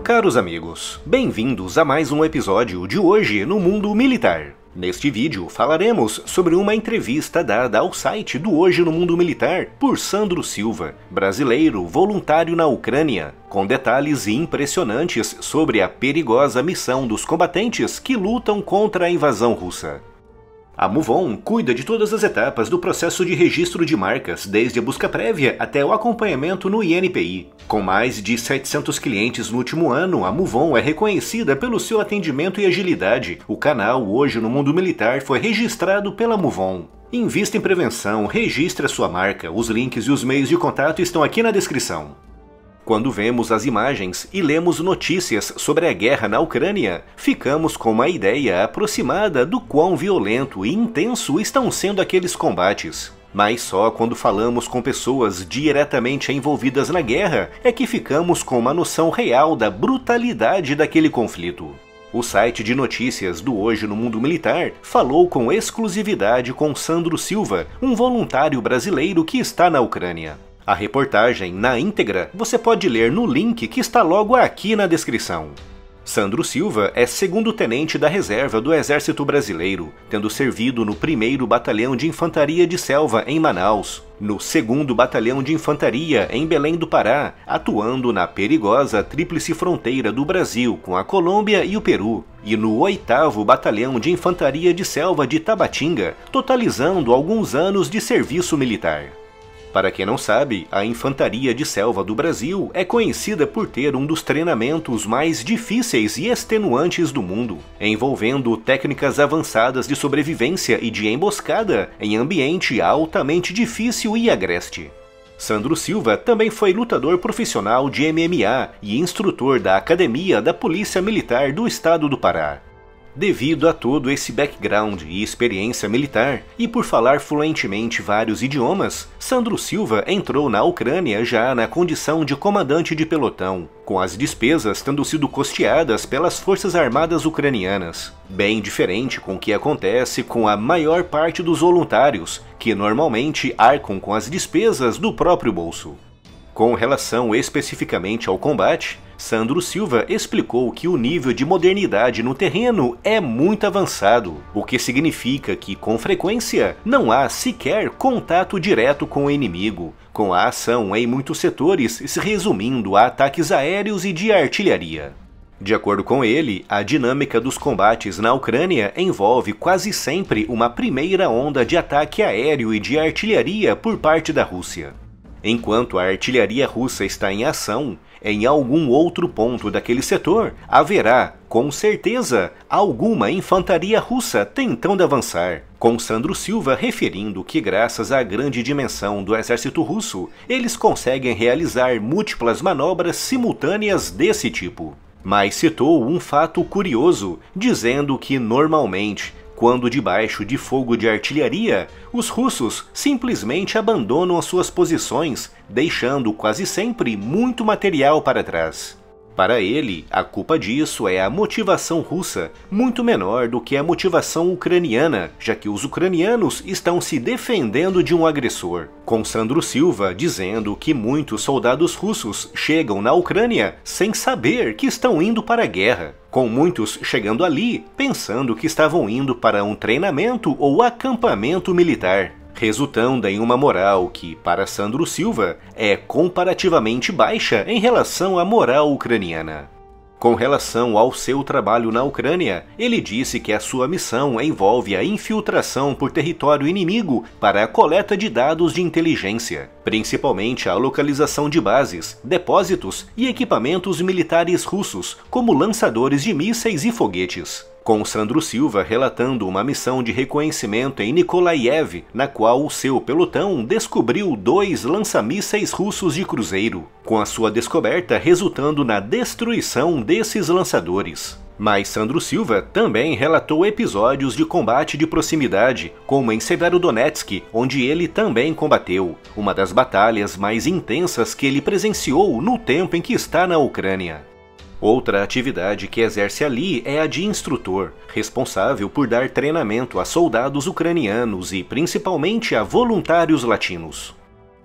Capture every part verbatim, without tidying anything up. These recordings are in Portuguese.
Caros amigos, bem-vindos a mais um episódio de Hoje no Mundo Militar. Neste vídeo falaremos sobre uma entrevista dada ao site do Hoje no Mundo Militar por Sandro Silva, brasileiro voluntário na Ucrânia, com detalhes impressionantes sobre a perigosa missão dos combatentes que lutam contra a invasão russa. A MoveOn cuida de todas as etapas do processo de registro de marcas, desde a busca prévia até o acompanhamento no I N P I. Com mais de setecentos clientes no último ano, a MoveOn é reconhecida pelo seu atendimento e agilidade. O canal Hoje no Mundo Militar foi registrado pela MoveOn. Invista em prevenção, registre a sua marca. Os links e os meios de contato estão aqui na descrição. Quando vemos as imagens e lemos notícias sobre a guerra na Ucrânia, ficamos com uma ideia aproximada do quão violento e intenso estão sendo aqueles combates. Mas só quando falamos com pessoas diretamente envolvidas na guerra é que ficamos com uma noção real da brutalidade daquele conflito. O site de notícias do Hoje no Mundo Militar falou com exclusividade com Sandro Silva, um voluntário brasileiro que está na Ucrânia. A reportagem, na íntegra, você pode ler no link que está logo aqui na descrição. Sandro Silva é segundo-tenente da reserva do Exército Brasileiro, tendo servido no primeiro Batalhão de Infantaria de Selva, em Manaus, no segundo Batalhão de Infantaria, em Belém do Pará, atuando na perigosa tríplice fronteira do Brasil com a Colômbia e o Peru, e no oitavo Batalhão de Infantaria de Selva de Tabatinga, totalizando alguns anos de serviço militar. Para quem não sabe, a Infantaria de Selva do Brasil é conhecida por ter um dos treinamentos mais difíceis e extenuantes do mundo, envolvendo técnicas avançadas de sobrevivência e de emboscada em ambiente altamente difícil e agreste. Sandro Silva também foi lutador profissional de M M A e instrutor da Academia da Polícia Militar do Estado do Pará. Devido a todo esse background e experiência militar, e por falar fluentemente vários idiomas, Sandro Silva entrou na Ucrânia já na condição de comandante de pelotão, com as despesas tendo sido custeadas pelas Forças Armadas Ucranianas, bem diferente com o que acontece com a maior parte dos voluntários, que normalmente arcam com as despesas do próprio bolso. Com relação especificamente ao combate, Sandro Silva explicou que o nível de modernidade no terreno é muito avançado, o que significa que, com frequência, não há sequer contato direto com o inimigo, com a ação em muitos setores se resumindo a ataques aéreos e de artilharia. De acordo com ele, a dinâmica dos combates na Ucrânia envolve quase sempre uma primeira onda de ataque aéreo e de artilharia por parte da Rússia. Enquanto a artilharia russa está em ação, em algum outro ponto daquele setor, haverá, com certeza, alguma infantaria russa tentando avançar, com Sandro Silva referindo que graças à grande dimensão do exército russo, eles conseguem realizar múltiplas manobras simultâneas desse tipo. Mas citou um fato curioso, dizendo que normalmente, quando debaixo de fogo de artilharia, os russos simplesmente abandonam as suas posições, deixando quase sempre muito material para trás. Para ele, a culpa disso é a motivação russa, muito menor do que a motivação ucraniana, já que os ucranianos estão se defendendo de um agressor, com Sandro Silva dizendo que muitos soldados russos chegam na Ucrânia sem saber que estão indo para a guerra, com muitos chegando ali pensando que estavam indo para um treinamento ou acampamento militar, resultando em uma moral que, para Sandro Silva, é comparativamente baixa em relação à moral ucraniana. Com relação ao seu trabalho na Ucrânia, ele disse que a sua missão envolve a infiltração por território inimigo para a coleta de dados de inteligência, principalmente a localização de bases, depósitos e equipamentos militares russos, como lançadores de mísseis e foguetes. Com Sandro Silva relatando uma missão de reconhecimento em Nikolaev, na qual o seu pelotão descobriu dois lança-mísseis russos de cruzeiro, com a sua descoberta resultando na destruição desses lançadores. Mas Sandro Silva também relatou episódios de combate de proximidade, como em Severodonetsk, onde ele também combateu, uma das batalhas mais intensas que ele presenciou no tempo em que está na Ucrânia. Outra atividade que exerce ali é a de instrutor, responsável por dar treinamento a soldados ucranianos e principalmente a voluntários latinos.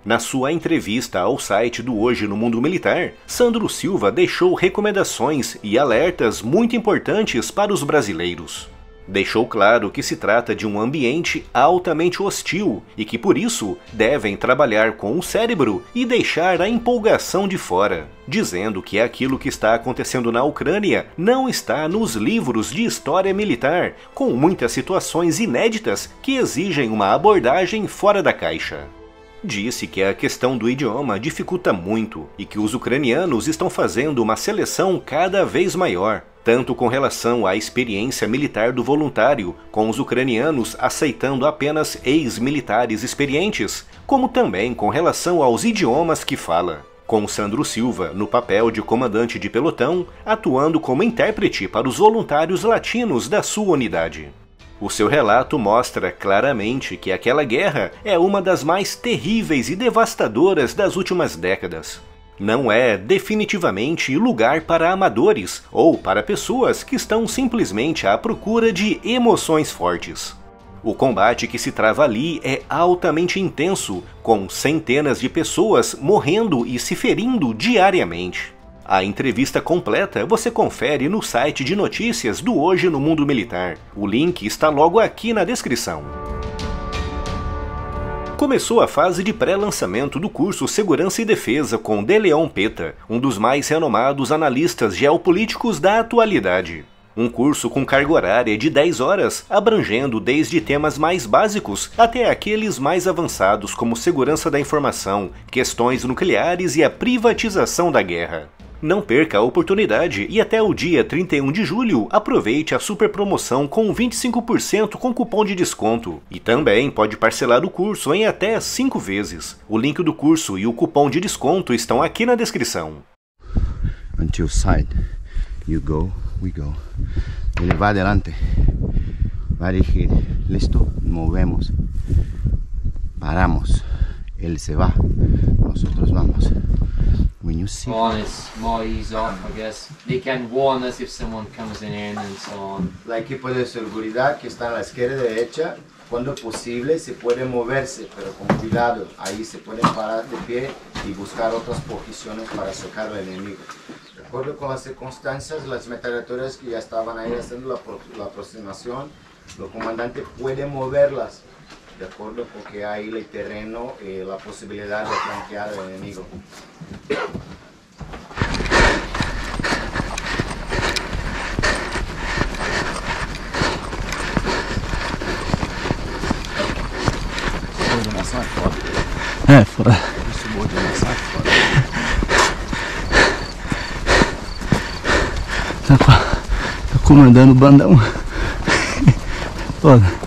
Na sua entrevista ao site do Hoje no Mundo Militar, Sandro Silva deixou recomendações e alertas muito importantes para os brasileiros. Deixou claro que se trata de um ambiente altamente hostil e que, por isso, devem trabalhar com o cérebro e deixar a empolgação de fora, dizendo que aquilo que está acontecendo na Ucrânia não está nos livros de história militar, com muitas situações inéditas que exigem uma abordagem fora da caixa. Disse que a questão do idioma dificulta muito e que os ucranianos estão fazendo uma seleção cada vez maior, tanto com relação à experiência militar do voluntário, com os ucranianos aceitando apenas ex-militares experientes, como também com relação aos idiomas que fala, com Sandro Silva no papel de comandante de pelotão, atuando como intérprete para os voluntários latinos da sua unidade. O seu relato mostra claramente que aquela guerra é uma das mais terríveis e devastadoras das últimas décadas. Não é definitivamente lugar para amadores ou para pessoas que estão simplesmente à procura de emoções fortes. O combate que se trava ali é altamente intenso, com centenas de pessoas morrendo e se ferindo diariamente. A entrevista completa você confere no site de notícias do Hoje no Mundo Militar. O link está logo aqui na descrição. Começou a fase de pré-lançamento do curso Segurança e Defesa com De Leon Peta, um dos mais renomados analistas geopolíticos da atualidade. Um curso com carga horária de dez horas, abrangendo desde temas mais básicos até aqueles mais avançados como segurança da informação, questões nucleares e a privatização da guerra. Não perca a oportunidade e até o dia trinta e um de julho aproveite a super promoção com vinte e cinco por cento com cupom de desconto. E também pode parcelar o curso em até cinco vezes. O link do curso e o cupom de desconto estão aqui na descrição. Until side, you go, we go. Ele vai adelante, vai dirigir, listo, movemos, paramos, ele se va, nosotros vamos. When you see on, it's more ease off, I guess. They can warn us if someone comes in and so on. La equipo de seguridad que está a la izquierda y derecha, cuando posible se puede moverse, pero con cuidado. Ahí se pueden parar de pie y buscar otras posiciones para sacar al enemigo. De acuerdo con las circunstancias, las metralledoras que ya estaban ahí haciendo la, la aproximación, el comandante puede moverlas. De acuerdo, porque hay el terreno y la posibilidad de flanquear al enemigo. Subordinação é foda. É foda. Subordinação é foda. Tá, tá comandando o bandão. Foda.